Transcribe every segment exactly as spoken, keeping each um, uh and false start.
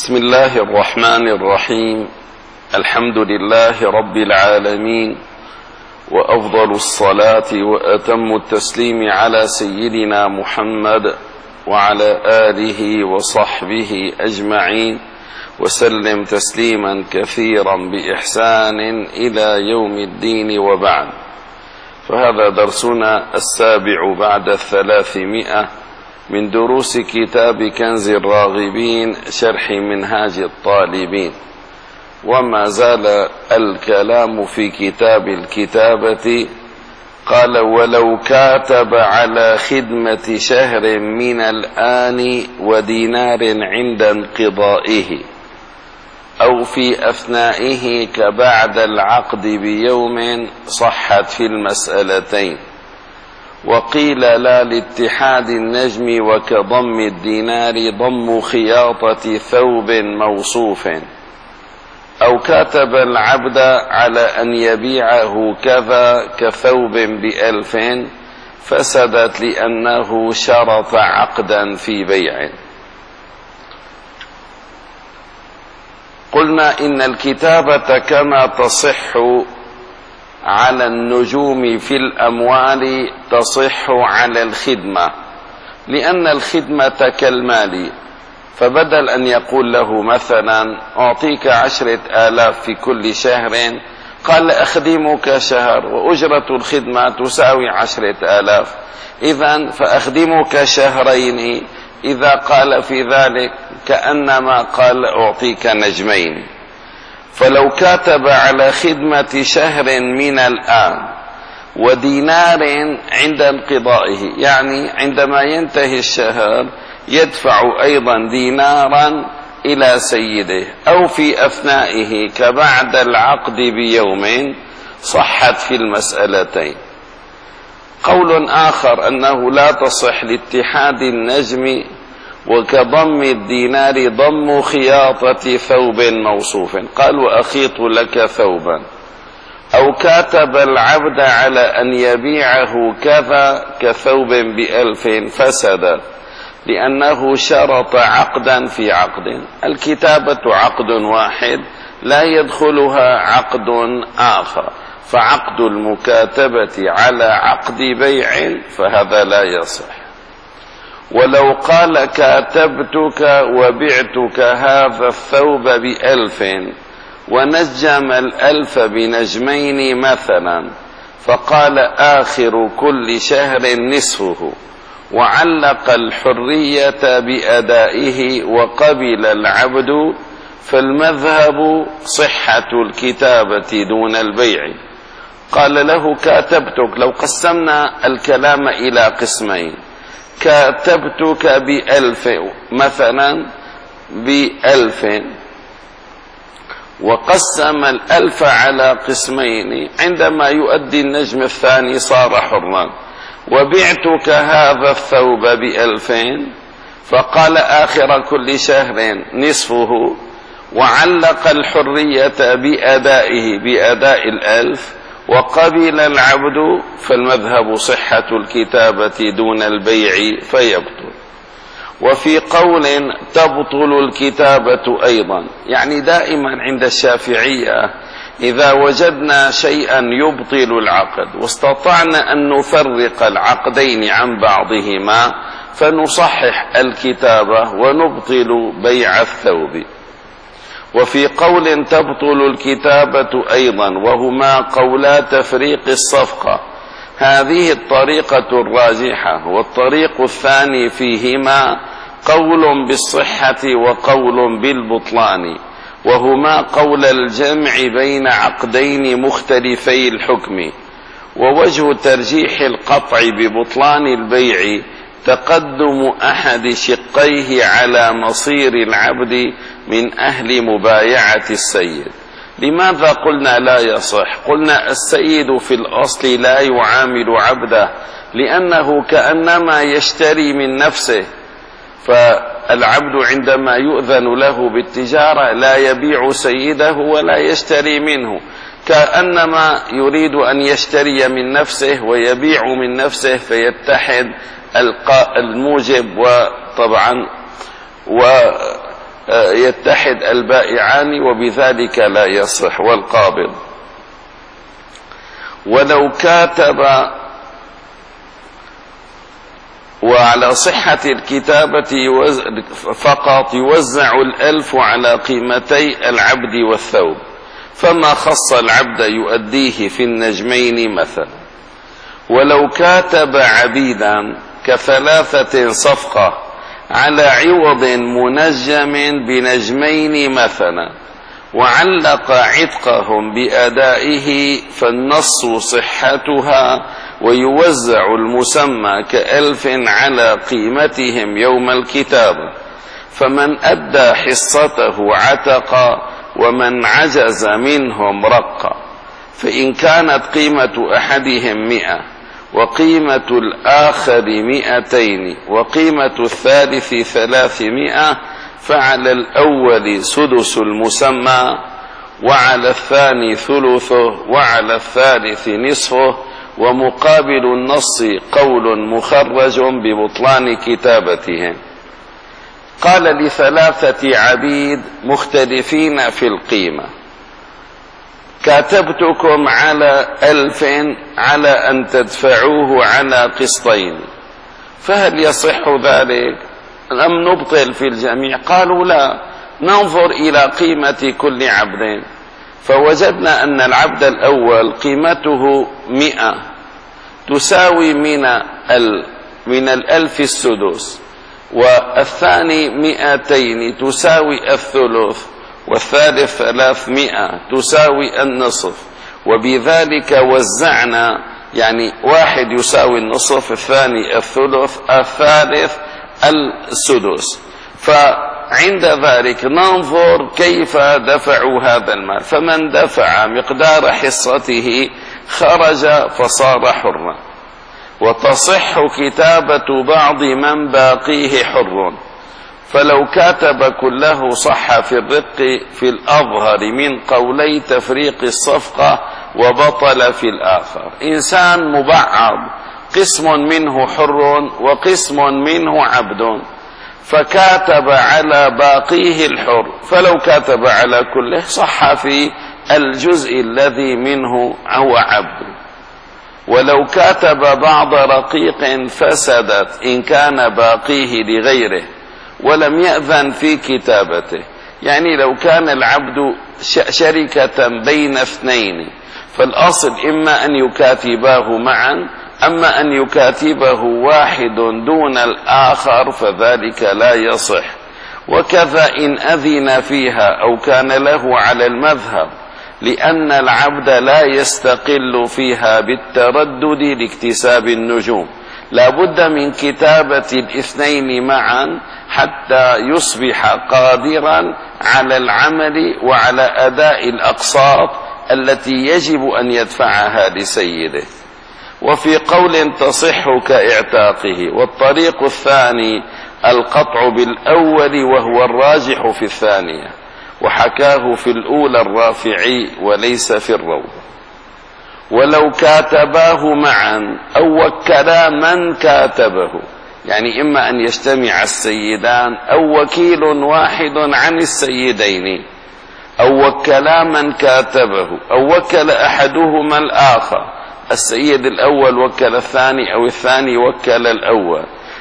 بسم الله الرحمن الرحيم. الحمد لله رب العالمين، وأفضل الصلاة وأتم التسليم على سيدنا محمد وعلى آله وصحبه أجمعين، وسلم تسليما كثيرا بإحسان إلى يوم الدين، وبعد. فهذا درسنا السابع بعد الثلاثمائة من دروس كتاب كنز الراغبين شرح منهاج الطالبين، وما زال الكلام في كتاب الكتابة. قال: ولو كاتب على خدمة شهر من الآن ودينار عند انقضائه أو في أثنائه كبعد العقد بيوم، صحت في المسألتين. وقيل لا لاتحاد النجم وكضم الدينار ضم خياطة ثوب موصوف، أو كاتب العبد على أن يبيعه كذا كثوب بألف، فسدت لأنه شرط عقدا في بيع. قلنا إن الكتابة كما تصح على النجوم في الأموال تصح على الخدمة، لأن الخدمة كالمال. فبدل أن يقول له مثلا أعطيك عشرة آلاف في كل شهر، قال أخدمك شهر وأجرة الخدمة تساوي عشرة آلاف، إذن فأخدمك شهرين. إذا قال في ذلك كأنما قال أعطيك نجمين. فلو كاتب على خدمة شهر من الآن ودينار عند انقضائه، يعني عندما ينتهي الشهر يدفع أيضا دينارا إلى سيده، أو في أثنائه كبعد العقد بيوم، صحت في المسألتين. قول آخر أنه لا تصح لاتحاد النجم وكضم الدينار ضم خياطة ثوب موصوف، قال وأخيط لك ثوبا، أو كاتب العبد على أن يبيعه كذا كثوب بألف، فسد لأنه شرط عقدا في عقد. الكتابة عقد واحد لا يدخلها عقد آخر، فعقد المكاتبة على عقد بيع فهذا لا يصح. ولو قال كاتبتك وبعتك هذا الثوب بألف، ونجم الألف بنجمين مثلا، فقال آخر كل شهر نصفه، وعلق الحرية بأدائه وقبل العبد، فالمذهب صحة الكتابة دون البيع. قال له كاتبتك، لو قسمنا الكلام إلى قسمين، كاتبتك بألف مثلا بألف، وقسم الألف على قسمين، عندما يؤدي النجم الثاني صار حرا. وبعتك هذا الثوب بألفين، فقال آخر كل شهر نصفه، وعلق الحرية بأدائه بأداء الألف، وقبل العبد، فالمذهب صحة الكتابة دون البيع فيبطل. وفي قول تبطل الكتابة أيضا، يعني دائما عند الشافعية إذا وجدنا شيئا يبطل العقد واستطعنا أن نفرق العقدين عن بعضهما، فنصحح الكتابة ونبطل بيع الثوب. وفي قول تبطل الكتابة أيضا، وهما قولا تفريق الصفقة، هذه الطريقة الراجحة. والطريق الثاني فيهما قول بالصحة وقول بالبطلان، وهما قول الجمع بين عقدين مختلفي الحكم. ووجه ترجيح القطع ببطلان البيع تقدم أحد شقيه على مصير العبد من أهل مبايعة السيد. لماذا قلنا لا يصح؟ قلنا السيد في الأصل لا يعامل عبده، لأنه كأنما يشتري من نفسه. فالعبد عندما يؤذن له بالتجارة لا يبيع سيده ولا يشتري منه، كأنما يريد أن يشتري من نفسه ويبيع من نفسه، فيتحد الموجب وطبعا و يتحد البائعان وبذلك لا يصح. والقابض ولو كاتب وعلى صحة الكتابة فقط يوزع الألف على قيمتي العبد والثوب، فما خص العبد يؤديه في النجمين مثلا. ولو كاتب عبيدا كثلاثة صفقة على عوض منجم بنجمين مثلا وعلق عتقهم بأدائه فالنص صحتها، ويوزع المسمى كألف على قيمتهم يوم الكتابة، فمن أدى حصته عتق ومن عجز منهم رق. فإن كانت قيمة أحدهم مئة وقيمة الآخر مئتين وقيمة الثالث ثلاثمائة فعلى الأول سدس المسمى، وعلى الثاني ثلثه، وعلى الثالث نصفه. ومقابل النص قول مخرج ببطلان كتابتهم. قال لثلاثة عبيد مختلفين في القيمة: كاتبتكم على ألف على أن تدفعوه على قسطين، فهل يصح ذلك أم نبطل في الجميع؟ قالوا لا، ننظر إلى قيمة كل عبد، فوجدنا أن العبد الأول قيمته مئة تساوي من ال من الألف السدس، والثاني مئتين تساوي الثلث، والثالث ثلاثمائة تساوي النصف. وبذلك وزعنا، يعني واحد يساوي النصف، الثاني الثلث، الثالث السدس. فعند ذلك ننظر كيف دفعوا هذا المال، فمن دفع مقدار حصته خرج فصار حرا. وتصح كتابة بعض من باقيه حر، فلو كاتب كله صح في الرق في الأظهر من قولي تفريق الصفقة، وبطل في الآخر. إنسان مبعض، قسم منه حر وقسم منه عبد، فكاتب على باقيه الحر، فلو كاتب على كله صح في الجزء الذي منه هو عبد. ولو كاتب بعض رقيق فسدت إن كان باقيه لغيره ولم يأذن في كتابته. يعني لو كان العبد شركة بين اثنين، فالأصل إما أن يكاتباه معا، أما أن يكاتبه واحد دون الآخر فذلك لا يصح. وكذا إن أذن فيها أو كان له على المذهب، لأن العبد لا يستقل فيها بالتردد لاكتساب النجوم، لا بد من كتابة الاثنين معا حتى يصبح قادرا على العمل وعلى أداء الأقساط التي يجب أن يدفعها لسيده. وفي قول تصح كاعتاقه. والطريق الثاني القطع بالأول وهو الراجح في الثانية، وحكاه في الأولى الرافعي وليس في الروض. ولو كاتباه معا أو وكلا من كاتبه، يعني إما أن يجتمع السيدان أو وكيل واحد عن السيدين، أو وكلا من كاتبه، أو وكل أحدهما الآخر، السيد الأول وكل الثاني أو الثاني وكل الأول،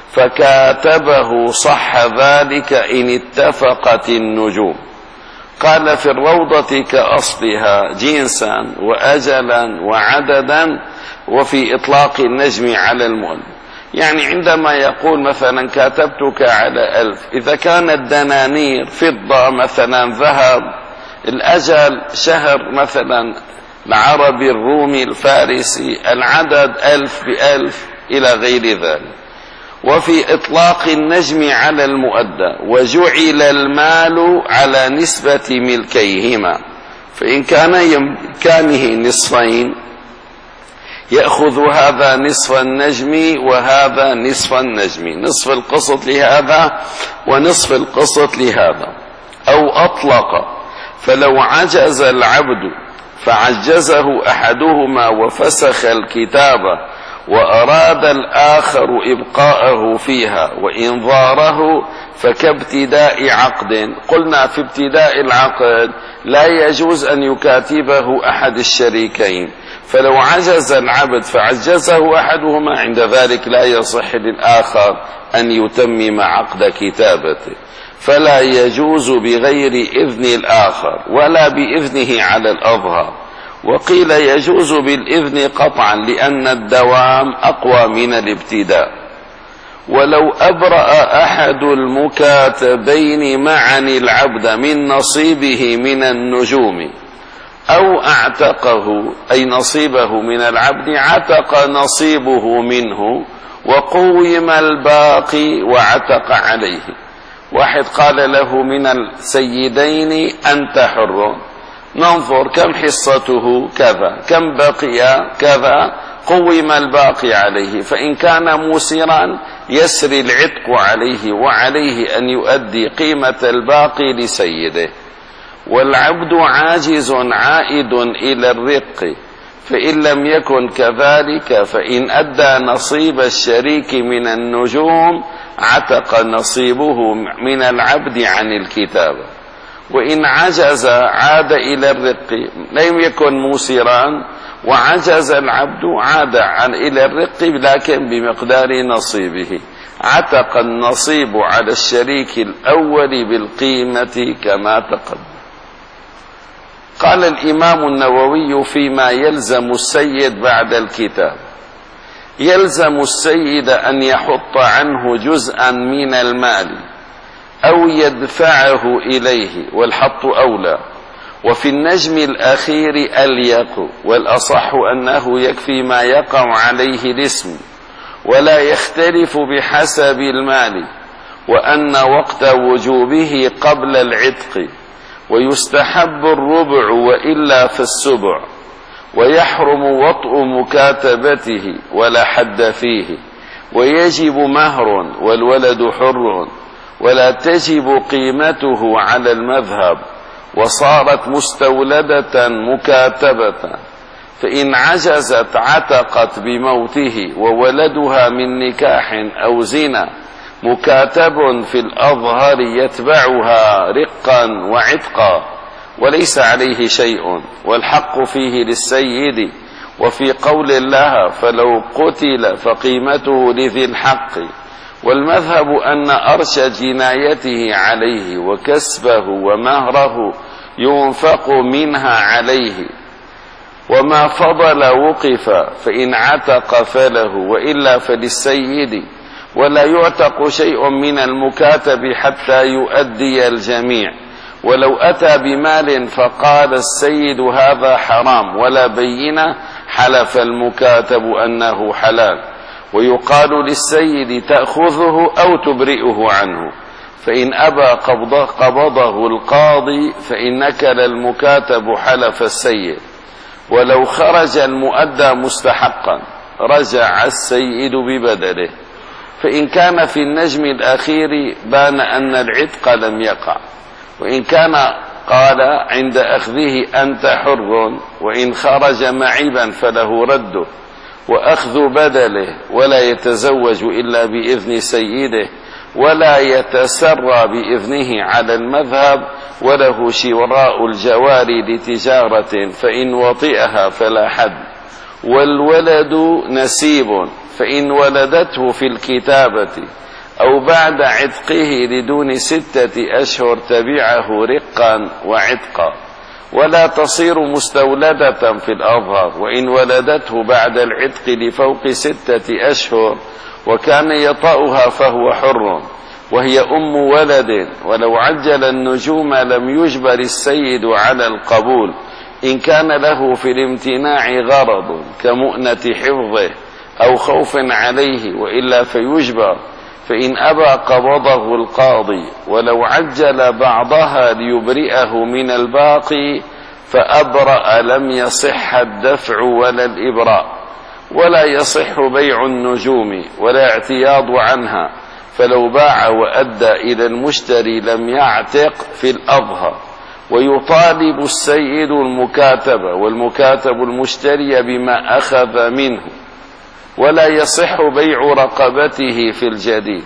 فكاتبه صح ذلك إن اتفقت النجوم. قال في الروضة كأصلها جنسا وأجلا وعددا، وفي إطلاق النجم على المؤلف. يعني عندما يقول مثلا كاتبتك على ألف، إذا كانت دنانير فضة مثلا ذهب، الأجل شهر مثلا العربي الرومي الفارسي، العدد ألف بألف إلى غير ذلك. وفي إطلاق النجم على المؤدى، وجعل المال على نسبة ملكيهما، فإن كان يمكانه نصفين يأخذ هذا نصف النجم وهذا نصف النجم، نصف القسط لهذا ونصف القسط لهذا. أو أطلق، فلو عجز العبد فعجزه أحدهما وفسخ الكتابة وأراد الآخر إبقاءه فيها وإنظاره، فكابتداء عقد. قلنا في ابتداء العقد لا يجوز أن يكاتبه أحد الشريكين، فلو عجز العبد فعجزه أحدهما عند ذلك لا يصح للآخر أن يتمم عقد كتابته، فلا يجوز بغير إذن الآخر ولا بإذنه على الأظهر. وقيل يجوز بالإذن قطعا لأن الدوام أقوى من الابتداء. ولو أبرأ أحد المكاتبين معا العبد من نصيبه من النجوم أو اعتقه، أي نصيبه من العبد عتق نصيبه منه وقوم الباقي وعتق عليه. واحد قال له من السيدين أنت حر، ننظر كم حصته كذا، كم بقي كذا، قوم الباقي عليه، فإن كان موسرا يسري العتق عليه وعليه أن يؤدي قيمة الباقي لسيده. والعبد عاجز عائد إلى الرق، فإن لم يكن كذلك فإن أدى نصيب الشريك من النجوم عتق نصيبه من العبد عن الكتابة. وإن عجز عاد إلى الرق، لم يكن موسرا وعجز العبد عاد عن إلى الرق لكن بمقدار نصيبه، عتق النصيب على الشريك الأول بالقيمة كما تقدم. قال الإمام النووي فيما يلزم السيد بعد الكتاب: يلزم السيد أن يحط عنه جزءا من المال أو يدفعه إليه، والحط أولى. وفي النجم الأخير أليق، والأصح أنه يكفي ما يقع عليه الاسم ولا يختلف بحسب المال، وأن وقت وجوبه قبل العتق، ويستحب الربع وإلا فالسبع، ويحرم وطء مكاتبته ولا حد فيه، ويجب مهر والولد حر، ولا تجب قيمته على المذهب، وصارت مستولدة مكاتبة، فإن عجزت عتقت بموته، وولدها من نكاح أو زنا مكاتب في الأظهر يتبعها رقا وعتقا وليس عليه شيء، والحق فيه للسيد. وفي قول الله فلو قتل فقيمته لذي الحق. والمذهب أن أرش جنايته عليه وكسبه ومهره ينفق منها عليه، وما فضل وقف، فإن عتق فله وإلا فللسيد، ولا يعتق شيء من المكاتب حتى يؤدي الجميع. ولو أتى بمال فقال السيد هذا حرام ولا بينة، حلف المكاتب أنه حلال، ويقال للسيد تأخذه أو تبرئه عنه، فإن أبى قبضه, قبضه القاضي، فإن نكل المكاتب حلف السيد. ولو خرج المؤدى مستحقا رجع السيد ببدله، فإن كان في النجم الأخير بان أن العتق لم يقع، وإن كان قال عند أخذه أنت حر، وإن خرج معيبا فله رده وأخذ بدله، ولا يتزوج إلا بإذن سيده، ولا يتسرى بإذنه على المذهب، وله شراء الجواري لتجارة، فإن وطئها فلا حد. والولد نسيب، فإن ولدته في الكتابة أو بعد عتقه لدون ستة أشهر تبعه رقا وعتقا، ولا تصير مستولدة في الأظهر. وإن ولدته بعد العتق لفوق ستة أشهر وكان يطأها فهو حر، وهي أم ولد. ولو عجل النجوم لم يجبر السيد على القبول إن كان له في الامتناع غرض كمؤنة حفظه أو خوف عليه، وإلا فيجبر، فإن أبى قبضه القاضي. ولو عجل بعضها ليبرئه من الباقي فأبرأ لم يصح الدفع ولا الإبراء، ولا يصح بيع النجوم ولا اعتياض عنها، فلو باع وأدى إلى المشتري لم يعتق في الأظهر. ويطالب السيد المكاتب والمكاتب المشتري بما أخذ منه، ولا يصح بيع رقبته في الجديد،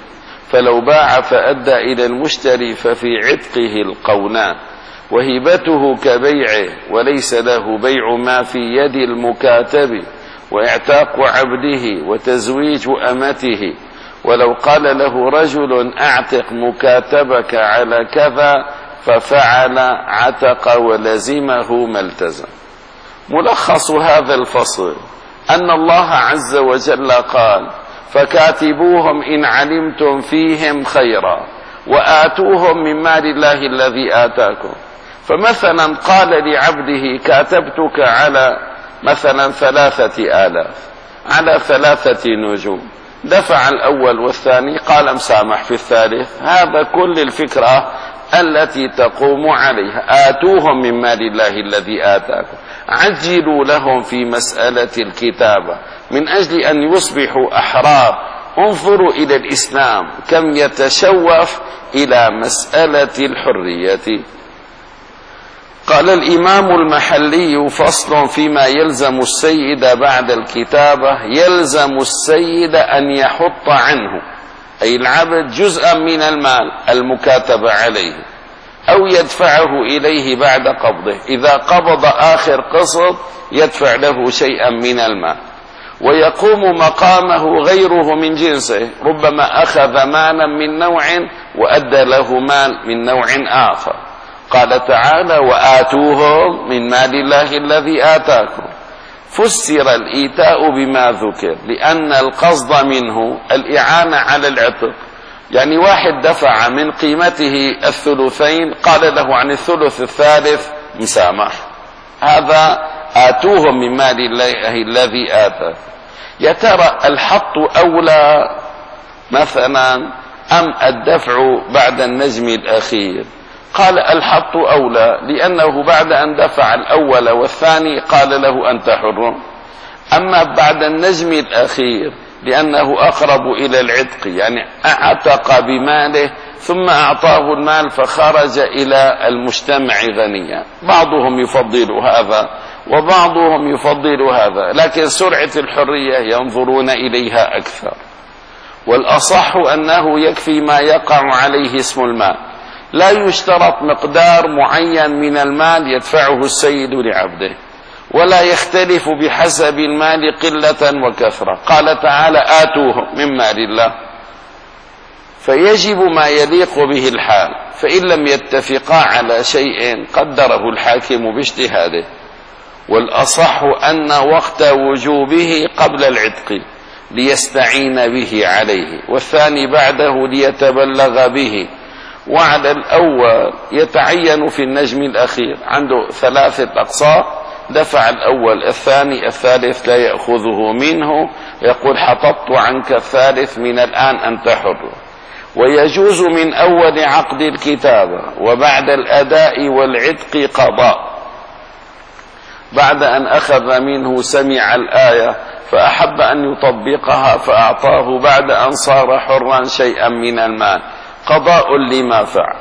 فلو باع فأدى إلى المشتري ففي عتقه القونان، وهبته كبيعه وليس له بيع ما في يد المكاتب، واعتاق عبده وتزويج أمته. ولو قال له رجل أعتق مكاتبك على كذا ففعل عتق ولزمه ما التزم. ملخص هذا الفصل أن الله عز وجل قال: فكاتبوهم إن علمتم فيهم خيرا وآتوهم من مال الله الذي آتاكم. فمثلا قال لعبده: كاتبتك على مثلا ثلاثة آلاف على ثلاثة نجوم، دفع الأول والثاني، قال مسامح في الثالث. هذا كل الفكرة التي تقوم عليها: آتوهم من مال الله الذي آتاكم، عجلوا لهم في مسألة الكتابة من أجل أن يصبحوا أحرار. انظروا إلى الإسلام كم يتشوف إلى مسألة الحرية. قال الإمام المحلي: فصل فيما يلزم السيد بعد الكتابة. يلزم السيد أن يحط عنه، أي العبد، جزءا من المال المكاتب عليه، أو يدفعه إليه بعد قبضه. إذا قبض آخر قسط يدفع له شيئا من المال، ويقوم مقامه غيره من جنسه، ربما أخذ مالا من نوع وأدى له مال من نوع آخر. قال تعالى: وآتوهم من مال الله الذي آتاكم. فسر الإيتاء بما ذكر لأن القصد منه الإعانة على العتق. يعني واحد دفع من قيمته الثلثين، قال له عن الثلث الثالث مسامح. هذا آتوهم من مال الله الذي آتاكم. يا ترى الحط أولى مثلا أم الدفع بعد النجم الأخير؟ قال الحط أولى، لأنه بعد أن دفع الأول والثاني قال له أنت حر. أما بعد النجم الأخير لأنه أقرب إلى العتق، يعني أعتق بماله ثم أعطاه المال فخرج إلى المجتمع غنيا. بعضهم يفضل هذا وبعضهم يفضل هذا، لكن سرعة الحرية ينظرون إليها أكثر. والأصح أنه يكفي ما يقع عليه اسم المال، لا يشترط مقدار معين من المال يدفعه السيد لعبده، ولا يختلف بحسب المال قلة وكثرة. قال تعالى: آتوهم من مال الله، فيجب ما يليق به الحال. فإن لم يتفقا على شيء قدره الحاكم باجتهاده. والأصح أن وقت وجوبه قبل العتق ليستعين به عليه، والثاني بعده ليتبلغ به. وعلى الأول يتعين في النجم الأخير، عنده ثلاثة أقساط، دفع الأول الثاني الثالث لا يأخذه منه، يقول: حطبت عنك الثالث، من الآن أنت حر. ويجوز من أول عقد الكتابة وبعد الأداء والعتق قضاء. بعد أن أخذ منه سمع الآية فأحب أن يطبقها فأعطاه بعد أن صار حرا شيئا من المال، قضاء لما فعل.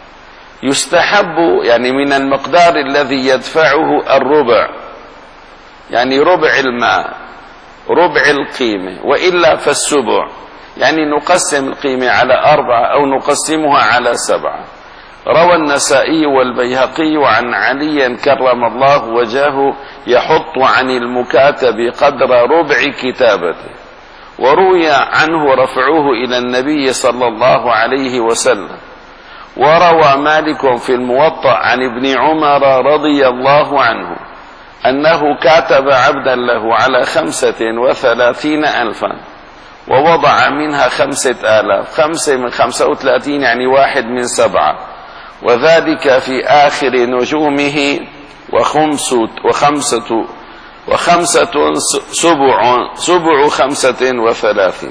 يستحب يعني من المقدار الذي يدفعه الربع، يعني ربع المال، ربع القيمة، وإلا فالسبع، يعني نقسم القيمة على أربعة أو نقسمها على سبعة. روى النسائي والبيهقي عن علي كرم الله وجهه يحط عن المكاتب قدر ربع كتابته، وروي عنه رفعه إلى النبي صلى الله عليه وسلم. وروى مالك في الموطأ عن ابن عمر رضي الله عنه أنه كاتب عبدا له على خمسة وثلاثين ألفا ووضع منها خمسة آلاف، خمسة من خمسة وثلاثين يعني واحد من سبعة، وذلك في آخر نجومه، وخمسة وخمسة وخمسة سبع سبع خمسة وثلاثين.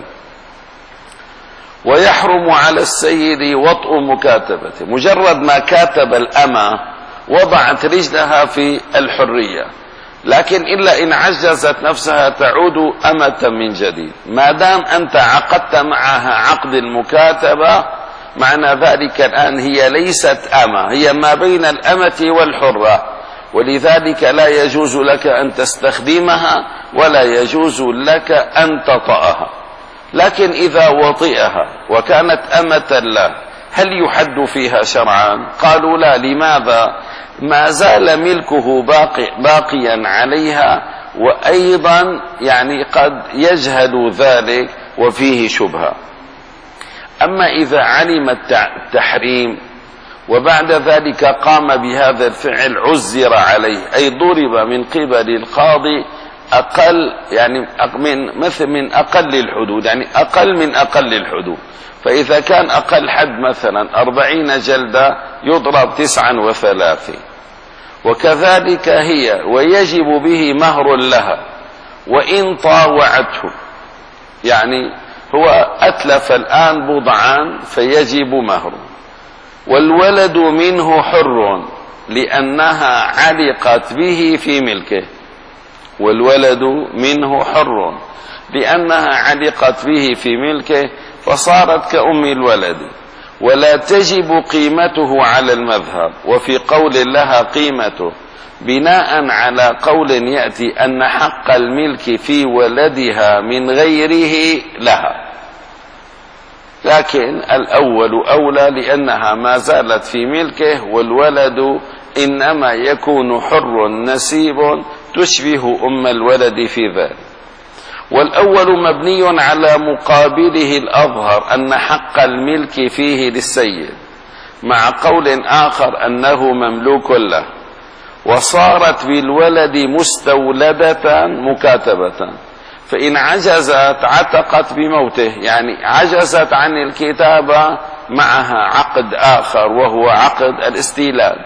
ويحرم على السيد وطء مكاتبته، مجرد ما كاتب الأمة وضعت رجلها في الحرية، لكن إلا إن عجزت نفسها تعود أمة من جديد. ما دام أنت عقدت معها عقد المكاتبة، معنى ذلك الآن هي ليست أمة، هي ما بين الأمة والحرة، ولذلك لا يجوز لك أن تستخدمها ولا يجوز لك أن تطأها. لكن إذا وطئها وكانت أمة له هل يحد فيها شرعا؟ قالوا لا. لماذا؟ ما زال ملكه باقي باقيا عليها، وأيضا يعني قد يجهل ذلك وفيه شبهة. أما إذا علم التحريم وبعد ذلك قام بهذا الفعل عزر عليه، أي ضرب من قبل القاضي أقل يعني من مثل من أقل الحدود، يعني أقل من أقل الحدود. فإذا كان أقل حد مثلا أربعين جلدة يضرب تسعا وثلاثين. وكذلك هي، ويجب به مهر لها وإن طاوعته، يعني هو أتلف الآن بضعان فيجب مهر. والولد منه حر لأنها علقت به في ملكه، والولد منه حر لأنها علقت به في ملكه فصارت كأم الولد، ولا تجب قيمته على المذهب. وفي قول لها قيمته بناء على قول يأتي أن حق الملك في ولدها من غيره لها، لكن الأول أولى لأنها ما زالت في ملكه، والولد إنما يكون حر نسيب تشبه أم الولد في ذلك. والأول مبني على مقابله الأظهر أن حق الملك فيه للسيد، مع قول آخر أنه مملوك له، وصارت بالولد مستولدة مكاتبة، فإن عجزت عتقت بموته، يعني عجزت عن الكتابة معها عقد آخر وهو عقد الاستيلاد،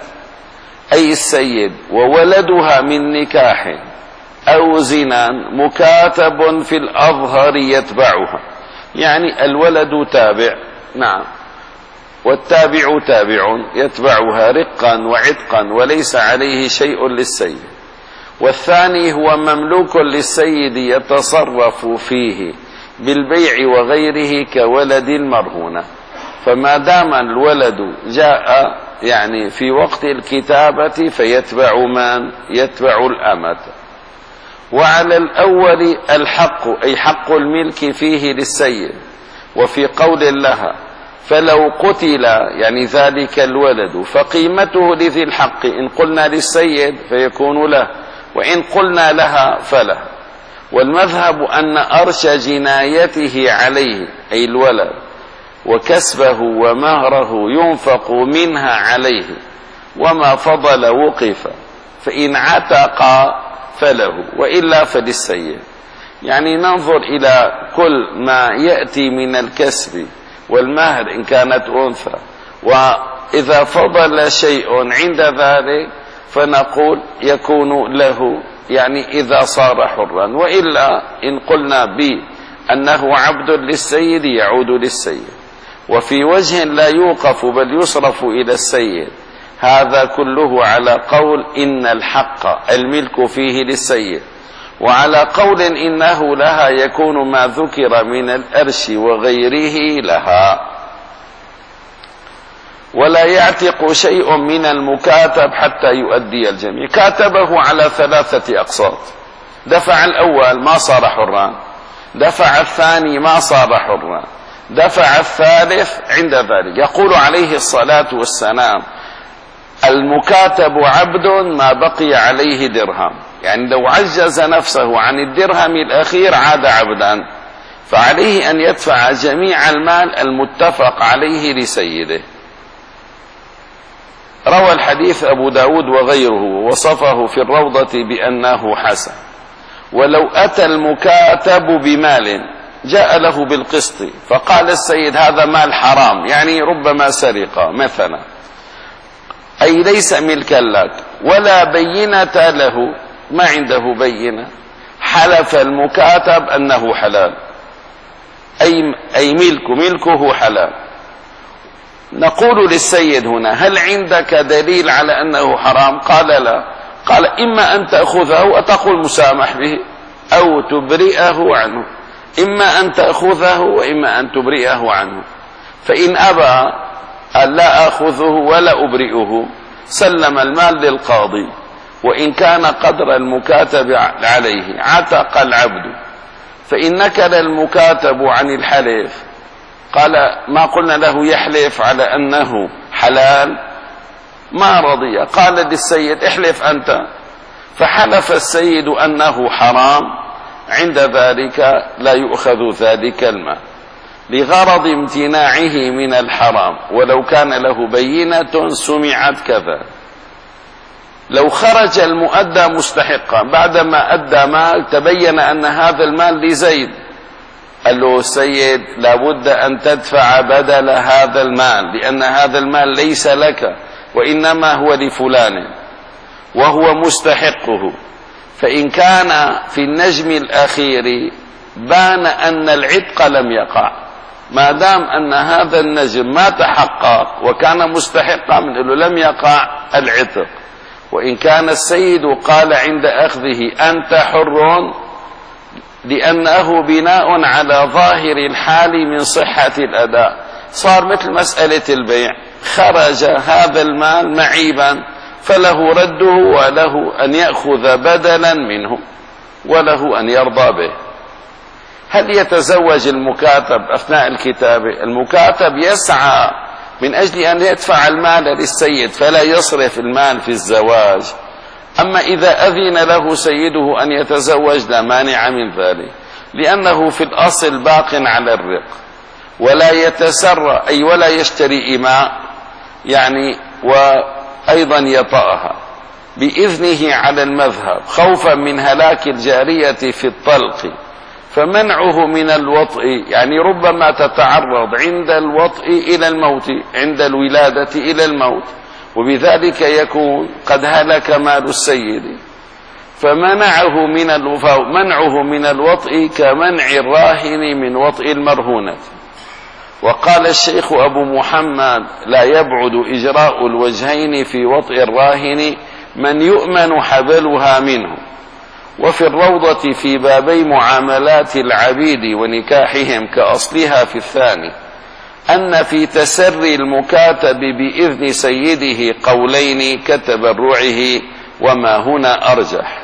أي السيد وولدها من نكاح أو زنا مكاتب في الأظهر يتبعها، يعني الولد تابع، نعم، والتابع تابع يتبعها رقا وعتقا وليس عليه شيء للسيد. والثاني هو مملوك للسيد يتصرف فيه بالبيع وغيره كولد المرهونة، فما دام الولد جاء يعني في وقت الكتابة فيتبع من؟ يتبع الأمة. وعلى الأول الحق، أي حق الملك فيه للسيد. وفي قول لها فلو قتل يعني ذلك الولد فقيمته لذي الحق، إن قلنا للسيد فيكون له، وإن قلنا لها فله. والمذهب أن أرش جنايته عليه أي الولد وكسبه ومهره ينفق منها عليه، وما فضل وقف، فإن عتق فله وإلا فللسيد. يعني ننظر إلى كل ما يأتي من الكسب والمهر إن كانت أنثى، وإذا فضل شيء عند ذلك فنقول يكون له، يعني إذا صار حرا، وإلا إن قلنا بأنه عبد للسيد يعود للسيد. وفي وجه لا يوقف بل يصرف إلى السيد، هذا كله على قول إن الحق الملك فيه للسيد، وعلى قول إنه لها يكون ما ذكر من الأرش وغيره لها. ولا يعتق شيء من المكاتب حتى يؤدي الجميع. كاتبه على ثلاثة أقساط، دفع الأول ما صار حرا، دفع الثاني ما صار حرا، دفع الثالث عند ذلك. يقول عليه الصلاة والسلام المكاتب عبد ما بقي عليه درهم، يعني لو عجز نفسه عن الدرهم الأخير عاد عبدا، فعليه أن يدفع جميع المال المتفق عليه لسيده. روى الحديث أبو داود وغيره ووصفه في الروضة بأنه حسن. ولو أتى المكاتب بمال جاء له بالقسط فقال السيد هذا مال حرام، يعني ربما سرقة مثلا، أي ليس ملكا لك ولا بينة له، ما عنده بينة، حلف المكاتب أنه حلال، أي, أي ملك ملكه حلال. نقول للسيد هنا هل عندك دليل على أنه حرام؟ قال لا. قال إما أن تأخذه وتقول مسامح به أو تبرئه عنه، إما أن تأخذه وإما أن تبرئه عنه. فإن أبى أن لا أخذه ولا أبرئه سلم المال للقاضي، وإن كان قدر المكاتب عليه عتق العبد. فإن نكل المكاتب عن الحلف قال ما قلنا له يحلف على أنه حلال، ما رضي، قال للسيد احلف أنت، فحلف السيد أنه حرام، عند ذلك لا يؤخذ ذلك المال لغرض امتناعه من الحرام، ولو كان له بينة سمعت كذا. لو خرج المؤدى مستحقا بعدما أدى مال تبين أن هذا المال لزيد، قال له السيد لابد أن تدفع بدل هذا المال، لأن هذا المال ليس لك وإنما هو لفلان وهو مستحقه. فإن كان في النجم الأخير بان أن العتق لم يقع، ما دام أن هذا النجم ما تحقق وكان مستحقا من له لم يقع العتق. وإن كان السيد قال عند أخذه أنت حر، لأنه بناء على ظاهر الحال من صحة الأداء، صار مثل مسألة البيع، خرج هذا المال معيبا فله رده وله أن يأخذ بدلا منه وله أن يرضى به. هل يتزوج المكاتب أثناء الكتابة؟ المكاتب يسعى من أجل أن يدفع المال للسيد فلا يصرف المال في الزواج. أما إذا أذن له سيده أن يتزوج لا مانع من ذلك، لأنه في الأصل باق على الرق، ولا يتسرى أي ولا يشتري إماء يعني وأيضا يطأها بإذنه على المذهب خوفا من هلاك الجارية في الطلق، فمنعه من الوطء يعني ربما تتعرض عند الوطء إلى الموت، عند الولادة إلى الموت، وبذلك يكون قد هلك مال السيد، فمنعه من الوفاء منعه من الوطء كمنع الراهن من وطء المرهونة. وقال الشيخ أبو محمد لا يبعد إجراء الوجهين في وطء الراهن من يؤمن حبلها منه. وفي الروضة في بابي معاملات العبيد ونكاحهم كأصلها في الثاني أن في تسري المكاتب بإذن سيده قولين كتبرعه، وما هنا أرجح.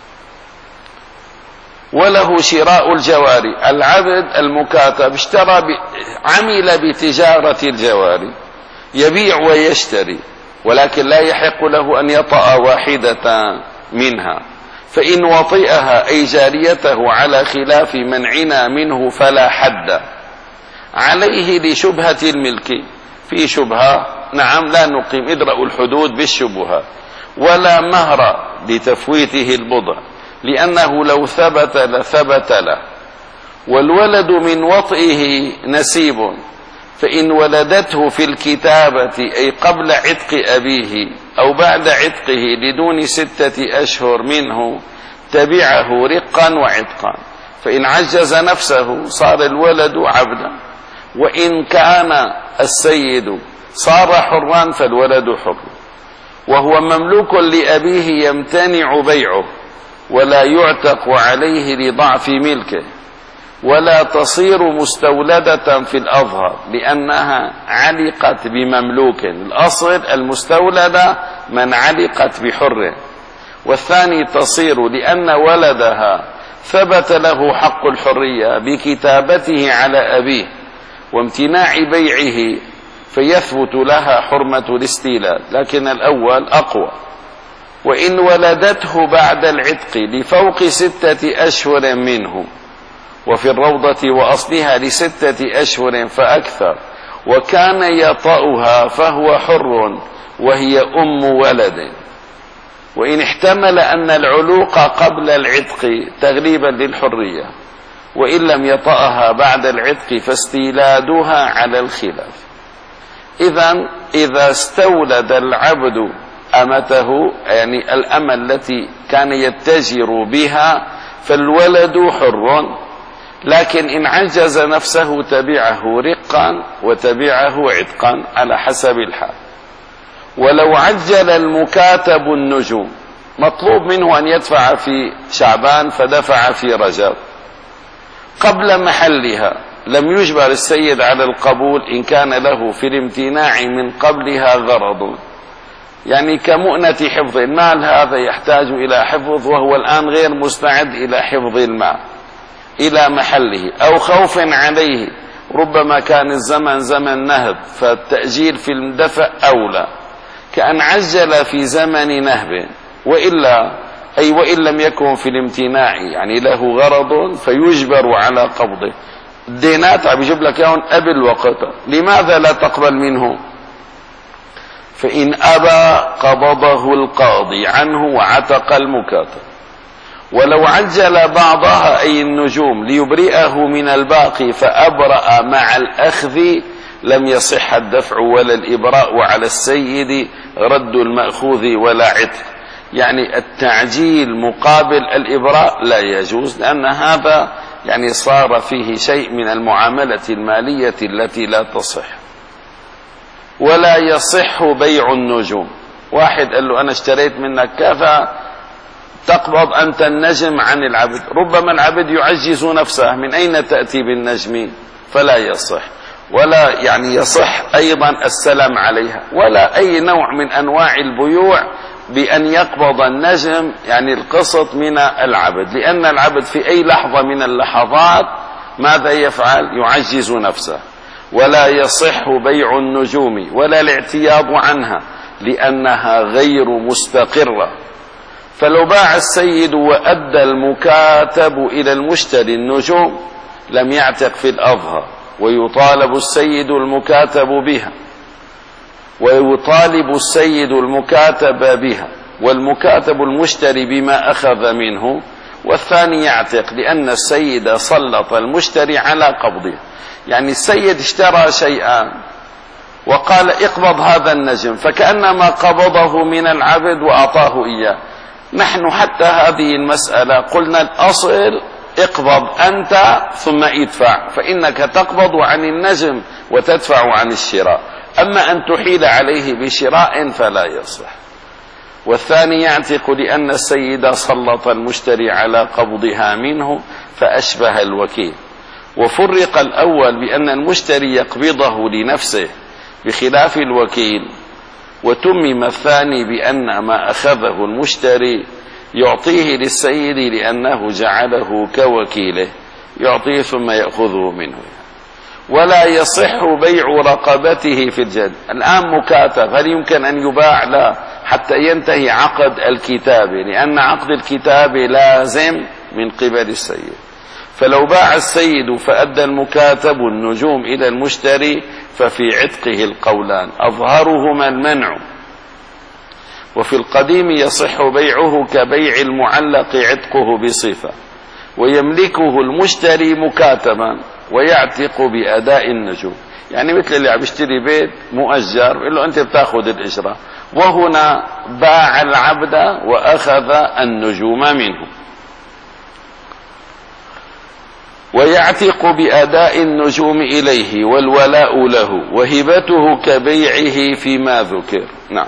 وله شراء الجواري، العبد المكاتب اشترى ب... عمل بتجارة الجواري، يبيع ويشتري، ولكن لا يحق له أن يطأ واحدة منها، فإن وطئها أي جاريته على خلاف منعنا منه فلا حد عليه لشبهة الملك. في شبهة نعم لا نقيم ادرأوا الحدود بالشبهة، ولا مهر لتفويته البضع لأنه لو ثبت لثبت له. والولد من وطئه نسيب، فإن ولدته في الكتابة أي قبل عتق أبيه أو بعد عتقه لدون ستة أشهر منه تبعه رقا وعتقا، فإن عجز نفسه صار الولد عبدا، وإن كان السيد صار حرا فالولد حر، وهو مملوك لأبيه يمتنع بيعه ولا يعتق عليه لضعف ملكه، ولا تصير مستولدة في الأظهر لأنها علقت بمملوك. الأصل المستولدة من علقت بحر، والثاني تصير لأن ولدها ثبت له حق الحرية بكتابته على أبيه وامتناع بيعه فيثبت لها حرمة الاستيلاد، لكن الأول أقوى. وإن ولدته بعد العتق لفوق ستة أشهر منه، وفي الروضة وأصلها لستة أشهر فأكثر، وكان يطأها فهو حر وهي أم ولد. وإن احتمل أن العلوق قبل العتق تغليبا للحرية، وإن لم يطأها بعد العتق فاستيلادها على الخلاف. إذن إذا استولد العبد أمته يعني الأمة التي كان يتجر بها فالولد حر، لكن إن عجز نفسه تبعه رقا وتبعه عتقا على حسب الحال. ولو عجل المكاتب النجوم، مطلوب منه أن يدفع في شعبان فدفع في رجب قبل محلها، لم يجبر السيد على القبول إن كان له في الامتناع من قبلها غرض، يعني كمؤنة حفظ المال، هذا يحتاج إلى حفظ وهو الآن غير مستعد إلى حفظ المال، إلى محله أو خوف عليه، ربما كان الزمن زمن نهب فالتأجيل في الدفع أولى، كأن عجل في زمن نهب، وإلا أي وإن لم يكن في الامتناع يعني له غرض فيجبر على قبضه. الدينات عم يجيب لك اياهم قبل وقتها، لماذا لا تقبل منه؟ فإن أبى قبضه القاضي عنه وعتق المكاتب. ولو عجل بعضها أي النجوم ليبرئه من الباقي فأبرأ مع الأخذ لم يصح الدفع ولا الإبراء، وعلى السيد رد المأخوذ ولا عتق. يعني التعجيل مقابل الإبراء لا يجوز، لأن هذا يعني صار فيه شيء من المعاملة المالية التي لا تصح. ولا يصح بيع النجوم. واحد قال له أنا اشتريت منك كذا، تقبض أنت النجم عن العبد، ربما العبد يعجز نفسه، من أين تأتي بالنجم؟ فلا يصح. ولا يعني يصح أيضا السلام عليها، ولا أي نوع من أنواع البيوع بأن يقبض النجم يعني القسط من العبد، لأن العبد في أي لحظة من اللحظات ماذا يفعل؟ يعجز نفسه. ولا يصح بيع النجوم ولا الاعتياض عنها لأنها غير مستقرة. فلو باع السيد وأدى المكاتب إلى المشتري النجوم لم يعتق في الأظهر، ويطالب السيد المكاتب بها، ويطالب السيد المكاتب بها، والمكاتب المشتري بما أخذ منه، والثاني يعتق لأن السيد سلط المشتري على قبضه. يعني السيد اشترى شيئا وقال اقبض هذا النجم، فكأنما قبضه من العبد وأعطاه إياه. نحن حتى هذه المسألة قلنا الأصل اقبض أنت ثم ادفع، فإنك تقبض عن النجم وتدفع عن الشراء، أما أن تحيل عليه بشراء فلا يصح. والثاني يعتق لأن السيد سلط المشتري على قبضها منه فأشبه الوكيل. وفرق الأول بأن المشتري يقبضه لنفسه بخلاف الوكيل، وتمم الثاني بأن ما أخذه المشتري يعطيه للسيد لأنه جعله كوكيله، يعطيه ثم يأخذه منه. ولا يصح بيع رقبته في الجد. الآن مكاتب، هل يمكن أن يباع؟ لا، حتى ينتهي عقد الكتابة، لأن عقد الكتابة لازم من قبل السيد. فلو باع السيد فأدى المكاتب النجوم إلى المشتري ففي عتقه القولان، أظهرهما المنع. وفي القديم يصح بيعه كبيع المعلق عتقه بصفة، ويملكه المشتري مكاتبا ويعتق بأداء النجوم. يعني مثل اللي عم يشتري بيت مؤجر يقول له أنت بتاخذ الإجرة، وهنا باع العبد وأخذ النجوم منه. ويعتق بأداء النجوم إليه والولاء له، وهبته كبيعه فيما ذكر. نعم.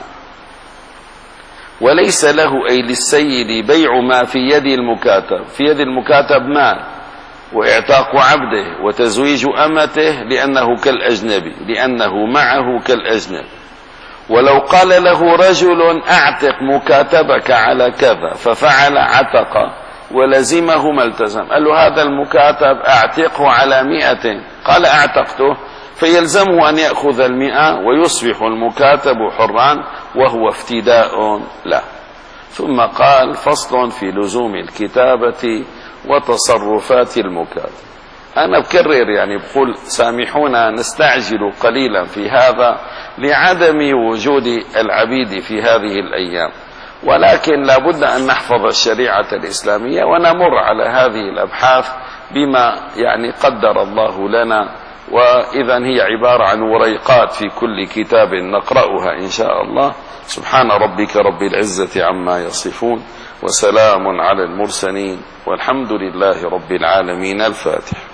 وليس له أي للسيد بيع ما في يد المكاتب. في يد المكاتب مال، وإعتاق عبده وتزويج أمته لأنه كالأجنبي، لأنه معه كالأجنبي. ولو قال له رجل أعتق مكاتبك على كذا ففعل عتق ولزمه ما التزم، قال له هذا المكاتب أعتقه على مئة، قال أعتقته، فيلزمه أن يأخذ المئة ويصبح المكاتب حرا وهو افتداء له. ثم قال فصل في لزوم الكتابة وتصرفات المكاتب. أنا بكرر يعني بقول سامحونا نستعجل قليلا في هذا لعدم وجود العبيد في هذه الأيام، ولكن لابد أن نحفظ الشريعة الإسلامية ونمر على هذه الأبحاث بما يعني قدر الله لنا، وإذا هي عبارة عن وريقات في كل كتاب نقرأها إن شاء الله. سبحان ربك رب العزة عما يصفون، وسلام على المرسلين، والحمد لله رب العالمين. الفاتح.